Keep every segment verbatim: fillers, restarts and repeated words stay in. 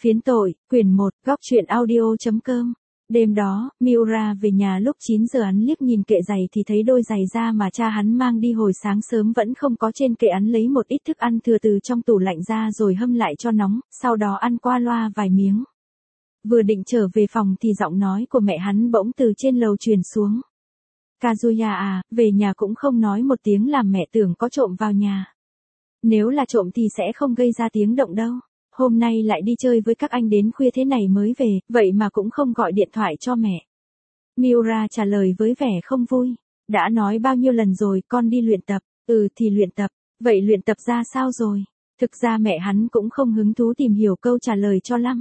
Phiến tội, quyển một, góc truyện audio.com. Đêm đó, Miura về nhà lúc chín giờ, hắn liếc nhìn kệ giày thì thấy đôi giày da mà cha hắn mang đi hồi sáng sớm vẫn không có trên kệ. Hắn lấy một ít thức ăn thừa từ trong tủ lạnh ra rồi hâm lại cho nóng, sau đó ăn qua loa vài miếng. Vừa định trở về phòng thì giọng nói của mẹ hắn bỗng từ trên lầu truyền xuống. Kazuya à, về nhà cũng không nói một tiếng làm mẹ tưởng có trộm vào nhà. Nếu là trộm thì sẽ không gây ra tiếng động đâu. Hôm nay lại đi chơi với các anh đến khuya thế này mới về, vậy mà cũng không gọi điện thoại cho mẹ. Miura trả lời với vẻ không vui. Đã nói bao nhiêu lần rồi, con đi luyện tập. Ừ thì luyện tập, vậy luyện tập ra sao rồi? Thực ra mẹ hắn cũng không hứng thú tìm hiểu câu trả lời cho lắm.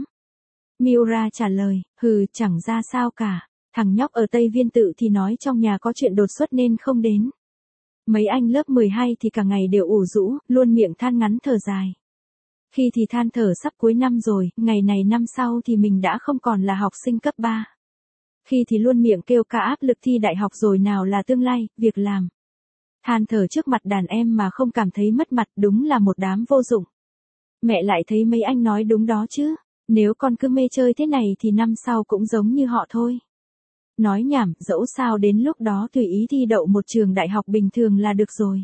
Miura trả lời, hừ, chẳng ra sao cả. Thằng nhóc ở Tây Viên Tự thì nói trong nhà có chuyện đột xuất nên không đến. Mấy anh lớp mười hai thì cả ngày đều ủ rũ, luôn miệng than ngắn thở dài. Khi thì than thở sắp cuối năm rồi, ngày này năm sau thì mình đã không còn là học sinh cấp ba. Khi thì luôn miệng kêu ca áp lực thi đại học rồi nào là tương lai, việc làm. Than thở trước mặt đàn em mà không cảm thấy mất mặt, đúng là một đám vô dụng. Mẹ lại thấy mấy anh nói đúng đó chứ, nếu con cứ mê chơi thế này thì năm sau cũng giống như họ thôi. Nói nhảm, dẫu sao đến lúc đó tùy ý thi đậu một trường đại học bình thường là được rồi.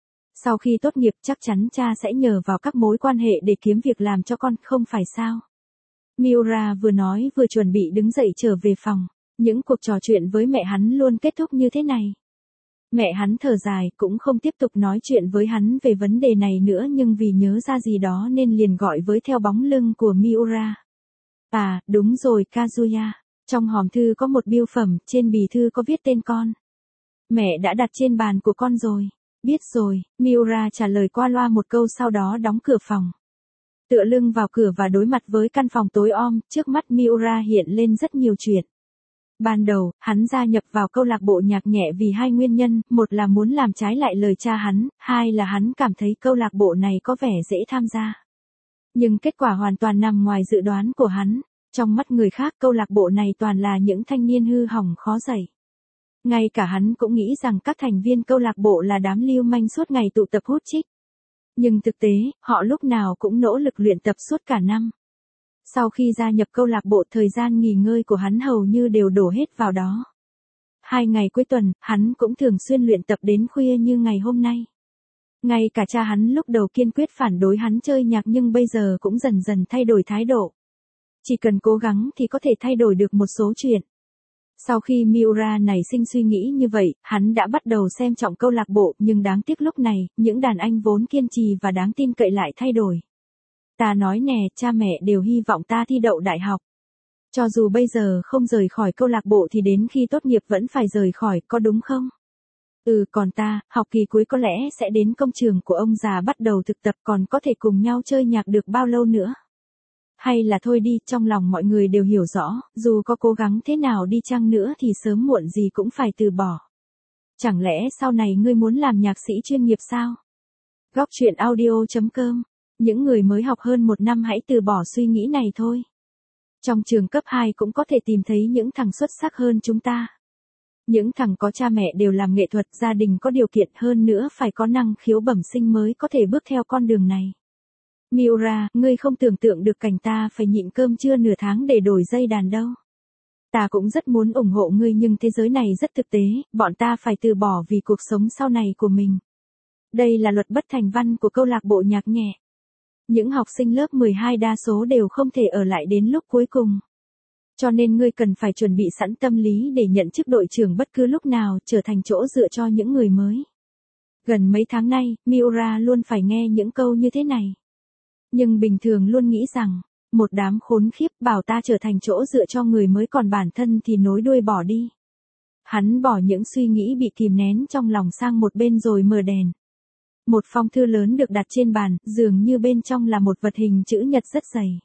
Sau khi tốt nghiệp chắc chắn cha sẽ nhờ vào các mối quan hệ để kiếm việc làm cho con, không phải sao? Miura vừa nói vừa chuẩn bị đứng dậy trở về phòng. Những cuộc trò chuyện với mẹ hắn luôn kết thúc như thế này. Mẹ hắn thở dài, cũng không tiếp tục nói chuyện với hắn về vấn đề này nữa, nhưng vì nhớ ra gì đó nên liền gọi với theo bóng lưng của Miura. À, đúng rồi Kazuya. Trong hòm thư có một bưu phẩm, trên bì thư có viết tên con. Mẹ đã đặt trên bàn của con rồi. Biết rồi, Miura trả lời qua loa một câu sau đó đóng cửa phòng. Tựa lưng vào cửa và đối mặt với căn phòng tối om, trước mắt Miura hiện lên rất nhiều chuyện. Ban đầu, hắn gia nhập vào câu lạc bộ nhạc nhẹ vì hai nguyên nhân, một là muốn làm trái lại lời cha hắn, hai là hắn cảm thấy câu lạc bộ này có vẻ dễ tham gia. Nhưng kết quả hoàn toàn nằm ngoài dự đoán của hắn. Trong mắt người khác câu lạc bộ này toàn là những thanh niên hư hỏng khó dạy. Ngay cả hắn cũng nghĩ rằng các thành viên câu lạc bộ là đám lưu manh suốt ngày tụ tập hút chích. Nhưng thực tế, họ lúc nào cũng nỗ lực luyện tập suốt cả năm. Sau khi gia nhập câu lạc bộ, thời gian nghỉ ngơi của hắn hầu như đều đổ hết vào đó. Hai ngày cuối tuần, hắn cũng thường xuyên luyện tập đến khuya như ngày hôm nay. Ngay cả cha hắn lúc đầu kiên quyết phản đối hắn chơi nhạc nhưng bây giờ cũng dần dần thay đổi thái độ. Chỉ cần cố gắng thì có thể thay đổi được một số chuyện. Sau khi Miura nảy sinh suy nghĩ như vậy, hắn đã bắt đầu xem trọng câu lạc bộ, nhưng đáng tiếc lúc này, những đàn anh vốn kiên trì và đáng tin cậy lại thay đổi. Ta nói nè, cha mẹ đều hy vọng ta thi đậu đại học. Cho dù bây giờ không rời khỏi câu lạc bộ thì đến khi tốt nghiệp vẫn phải rời khỏi, có đúng không? Ừ, còn ta, học kỳ cuối có lẽ sẽ đến công trường của ông già bắt đầu thực tập, còn có thể cùng nhau chơi nhạc được bao lâu nữa? Hay là thôi đi, trong lòng mọi người đều hiểu rõ, dù có cố gắng thế nào đi chăng nữa thì sớm muộn gì cũng phải từ bỏ. Chẳng lẽ sau này ngươi muốn làm nhạc sĩ chuyên nghiệp sao? Góc truyện audio.com. Những người mới học hơn một năm hãy từ bỏ suy nghĩ này thôi. Trong trường cấp hai cũng có thể tìm thấy những thằng xuất sắc hơn chúng ta. Những thằng có cha mẹ đều làm nghệ thuật, gia đình có điều kiện, hơn nữa phải có năng khiếu bẩm sinh mới có thể bước theo con đường này. Miura, ngươi không tưởng tượng được cảnh ta phải nhịn cơm trưa nửa tháng để đổi dây đàn đâu. Ta cũng rất muốn ủng hộ ngươi nhưng thế giới này rất thực tế, bọn ta phải từ bỏ vì cuộc sống sau này của mình. Đây là luật bất thành văn của câu lạc bộ nhạc nhẹ. Những học sinh lớp mười hai đa số đều không thể ở lại đến lúc cuối cùng. Cho nên ngươi cần phải chuẩn bị sẵn tâm lý để nhận chức đội trưởng bất cứ lúc nào, trở thành chỗ dựa cho những người mới. Gần mấy tháng nay, Miura luôn phải nghe những câu như thế này. Nhưng bình thường luôn nghĩ rằng, một đám khốn khiếp, bảo ta trở thành chỗ dựa cho người mới còn bản thân thì nối đuôi bỏ đi. Hắn bỏ những suy nghĩ bị kìm nén trong lòng sang một bên rồi mở đèn. Một phong thư lớn được đặt trên bàn, dường như bên trong là một vật hình chữ nhật rất dày.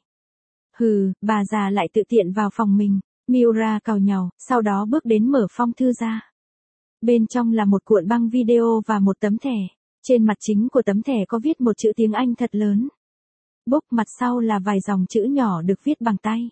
Hừ, bà già lại tự tiện vào phòng mình. Miura càu nhàu, sau đó bước đến mở phong thư ra. Bên trong là một cuộn băng video và một tấm thẻ. Trên mặt chính của tấm thẻ có viết một chữ tiếng Anh thật lớn. Book, mặt sau là vài dòng chữ nhỏ được viết bằng tay.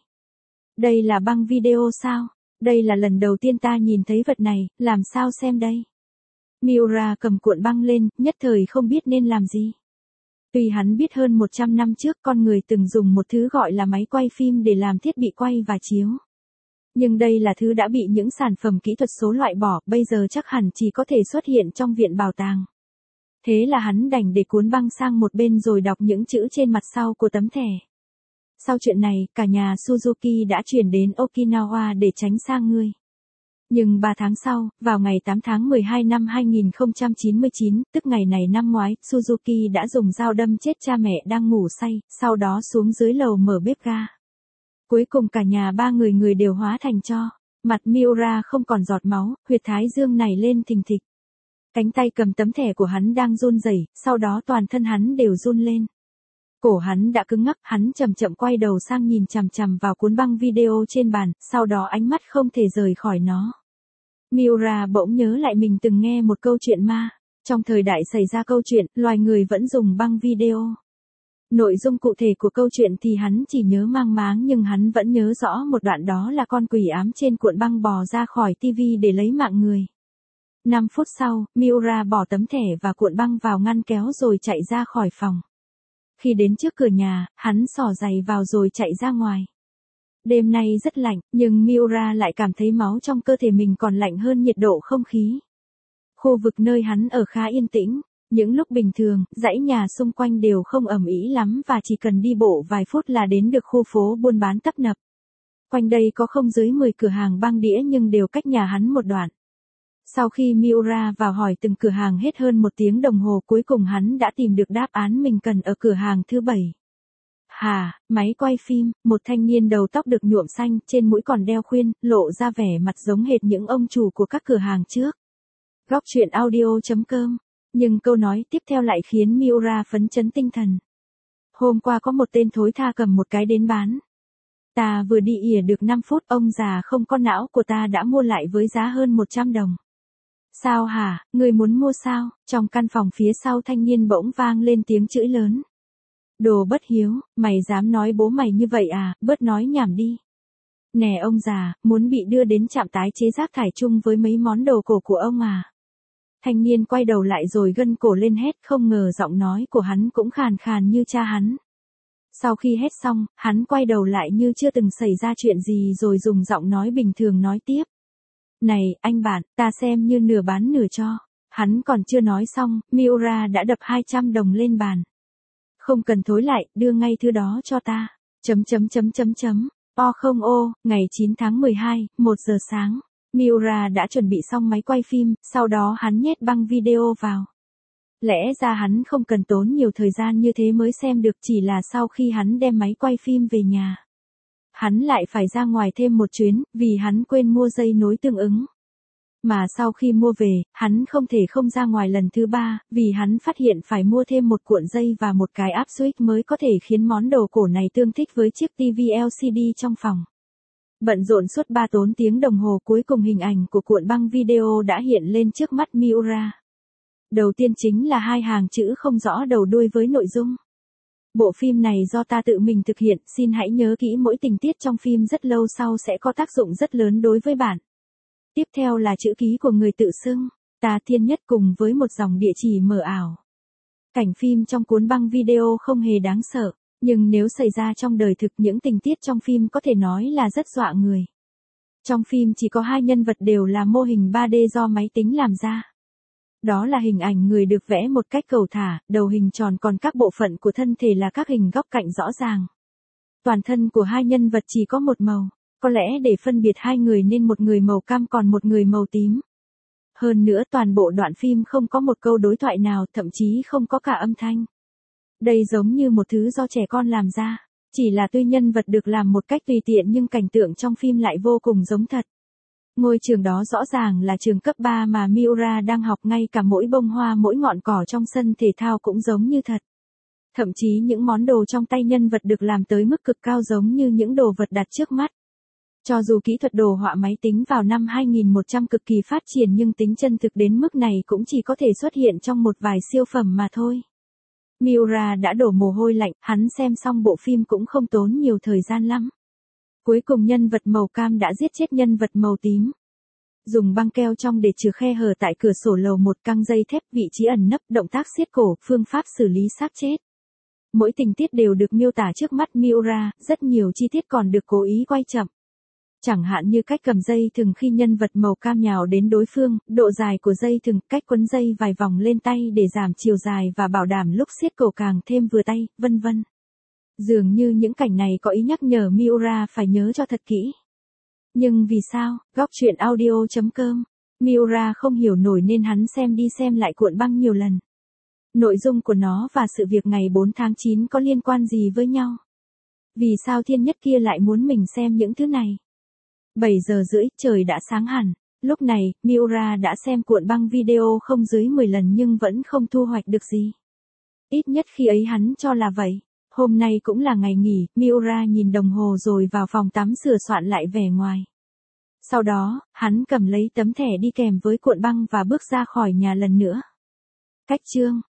Đây là băng video sao? Đây là lần đầu tiên ta nhìn thấy vật này, làm sao xem đây? Miura cầm cuộn băng lên, nhất thời không biết nên làm gì. Tuy hắn biết hơn một trăm năm trước con người từng dùng một thứ gọi là máy quay phim để làm thiết bị quay và chiếu. Nhưng đây là thứ đã bị những sản phẩm kỹ thuật số loại bỏ, bây giờ chắc hẳn chỉ có thể xuất hiện trong viện bảo tàng. Thế là hắn đành để cuốn băng sang một bên rồi đọc những chữ trên mặt sau của tấm thẻ. Sau chuyện này, cả nhà Suzuki đã chuyển đến Okinawa để tránh xa ngươi. Nhưng ba tháng sau, vào ngày tám tháng mười hai năm hai nghìn không trăm chín mươi chín, tức ngày này năm ngoái, Suzuki đã dùng dao đâm chết cha mẹ đang ngủ say, sau đó xuống dưới lầu mở bếp ga. Cuối cùng cả nhà ba người người đều hóa thành tro. Mặt Miura không còn giọt máu, huyệt thái dương nảy lên thình thịch. Cánh tay cầm tấm thẻ của hắn đang run rẩy, sau đó toàn thân hắn đều run lên. Cổ hắn đã cứng ngắc, hắn chậm chậm quay đầu sang nhìn chằm chằm vào cuốn băng video trên bàn, sau đó ánh mắt không thể rời khỏi nó. Miura bỗng nhớ lại mình từng nghe một câu chuyện ma. Trong thời đại xảy ra câu chuyện, loài người vẫn dùng băng video. Nội dung cụ thể của câu chuyện thì hắn chỉ nhớ mang máng, nhưng hắn vẫn nhớ rõ một đoạn, đó là con quỷ ám trên cuộn băng bò ra khỏi tivi để lấy mạng người. năm phút sau, Miura bỏ tấm thẻ và cuộn băng vào ngăn kéo rồi chạy ra khỏi phòng. Khi đến trước cửa nhà, hắn xỏ giày vào rồi chạy ra ngoài. Đêm nay rất lạnh, nhưng Miura lại cảm thấy máu trong cơ thể mình còn lạnh hơn nhiệt độ không khí. Khu vực nơi hắn ở khá yên tĩnh. Những lúc bình thường, dãy nhà xung quanh đều không ầm ĩ lắm và chỉ cần đi bộ vài phút là đến được khu phố buôn bán tấp nập. Quanh đây có không dưới mười cửa hàng băng đĩa nhưng đều cách nhà hắn một đoạn. Sau khi Miura vào hỏi từng cửa hàng hết hơn một tiếng đồng hồ, cuối cùng hắn đã tìm được đáp án mình cần ở cửa hàng thứ bảy. Hà, máy quay phim, một thanh niên đầu tóc được nhuộm xanh, trên mũi còn đeo khuyên, lộ ra vẻ mặt giống hệt những ông chủ của các cửa hàng trước. Góc truyện audio chấm com. Nhưng câu nói tiếp theo lại khiến Miura phấn chấn tinh thần. Hôm qua có một tên thối tha cầm một cái đến bán. Ta vừa đi ỉa được năm phút, ông già không có não của ta đã mua lại với giá hơn một trăm đồng. Sao hả, người muốn mua sao? Trong căn phòng phía sau thanh niên bỗng vang lên tiếng chửi lớn. Đồ bất hiếu, mày dám nói bố mày như vậy à, bớt nói nhảm đi. Nè ông già, muốn bị đưa đến trạm tái chế rác thải chung với mấy món đồ cổ của ông à? Thanh niên quay đầu lại rồi gân cổ lên hét, không ngờ giọng nói của hắn cũng khàn khàn như cha hắn. Sau khi hét xong, hắn quay đầu lại như chưa từng xảy ra chuyện gì rồi dùng giọng nói bình thường nói tiếp. Này, anh bạn, ta xem như nửa bán nửa cho. Hắn còn chưa nói xong, Miura đã đập hai trăm đồng lên bàn. Không cần thối lại, đưa ngay thứ đó cho ta. Chấm chấm chấm chấm chấm. O không ô, ngày chín tháng mười hai, một giờ sáng. Miura đã chuẩn bị xong máy quay phim, sau đó hắn nhét băng video vào. Lẽ ra hắn không cần tốn nhiều thời gian như thế mới xem được, chỉ là sau khi hắn đem máy quay phim về nhà. Hắn lại phải ra ngoài thêm một chuyến, vì hắn quên mua dây nối tương ứng. Mà sau khi mua về, hắn không thể không ra ngoài lần thứ ba, vì hắn phát hiện phải mua thêm một cuộn dây và một cái áp switch mới có thể khiến món đồ cổ này tương thích với chiếc tivi lờ xê đê trong phòng. Bận rộn suốt ba tốn tiếng đồng hồ, cuối cùng hình ảnh của cuộn băng video đã hiện lên trước mắt Miura. Đầu tiên chính là hai hàng chữ không rõ đầu đuôi với nội dung. Bộ phim này do ta tự mình thực hiện, xin hãy nhớ kỹ mỗi tình tiết trong phim, rất lâu sau sẽ có tác dụng rất lớn đối với bạn. Tiếp theo là chữ ký của người tự xưng, Ta Thiên Nhất cùng với một dòng địa chỉ mờ ảo. Cảnh phim trong cuốn băng video không hề đáng sợ, nhưng nếu xảy ra trong đời thực, những tình tiết trong phim có thể nói là rất dọa người. Trong phim chỉ có hai nhân vật đều là mô hình ba D do máy tính làm ra. Đó là hình ảnh người được vẽ một cách cầu thả, đầu hình tròn, còn các bộ phận của thân thể là các hình góc cạnh rõ ràng. Toàn thân của hai nhân vật chỉ có một màu, có lẽ để phân biệt hai người nên một người màu cam còn một người màu tím. Hơn nữa toàn bộ đoạn phim không có một câu đối thoại nào, thậm chí không có cả âm thanh. Đây giống như một thứ do trẻ con làm ra, chỉ là tuy nhân vật được làm một cách tùy tiện nhưng cảnh tượng trong phim lại vô cùng giống thật. Ngôi trường đó rõ ràng là trường cấp ba mà Miura đang học, ngay cả mỗi bông hoa mỗi ngọn cỏ trong sân thể thao cũng giống như thật. Thậm chí những món đồ trong tay nhân vật được làm tới mức cực cao giống như những đồ vật đặt trước mắt. Cho dù kỹ thuật đồ họa máy tính vào năm hai nghìn một trăm cực kỳ phát triển nhưng tính chân thực đến mức này cũng chỉ có thể xuất hiện trong một vài siêu phẩm mà thôi. Miura đã đổ mồ hôi lạnh, hắn xem xong bộ phim cũng không tốn nhiều thời gian lắm. Cuối cùng nhân vật màu cam đã giết chết nhân vật màu tím. Dùng băng keo trong để chừa khe hở tại cửa sổ lầu một, căng dây thép, vị trí ẩn nấp, động tác siết cổ, phương pháp xử lý xác chết. Mỗi tình tiết đều được miêu tả trước mắt Miura, rất nhiều chi tiết còn được cố ý quay chậm. Chẳng hạn như cách cầm dây thừng khi nhân vật màu cam nhào đến đối phương, độ dài của dây thừng, cách quấn dây vài vòng lên tay để giảm chiều dài và bảo đảm lúc siết cổ càng thêm vừa tay, vân vân. Dường như những cảnh này có ý nhắc nhở Miura phải nhớ cho thật kỹ. Nhưng vì sao? Góc truyện audio chấm com. Miura không hiểu nổi nên hắn xem đi xem lại cuộn băng nhiều lần. Nội dung của nó và sự việc ngày bốn tháng chín có liên quan gì với nhau? Vì sao thiên nhất kia lại muốn mình xem những thứ này? bảy giờ rưỡi, trời đã sáng hẳn. Lúc này, Miura đã xem cuộn băng video không dưới mười lần nhưng vẫn không thu hoạch được gì. Ít nhất khi ấy hắn cho là vậy. Hôm nay cũng là ngày nghỉ, Miura nhìn đồng hồ rồi vào phòng tắm sửa soạn lại vẻ ngoài. Sau đó, hắn cầm lấy tấm thẻ đi kèm với cuộn băng và bước ra khỏi nhà lần nữa. Cách chương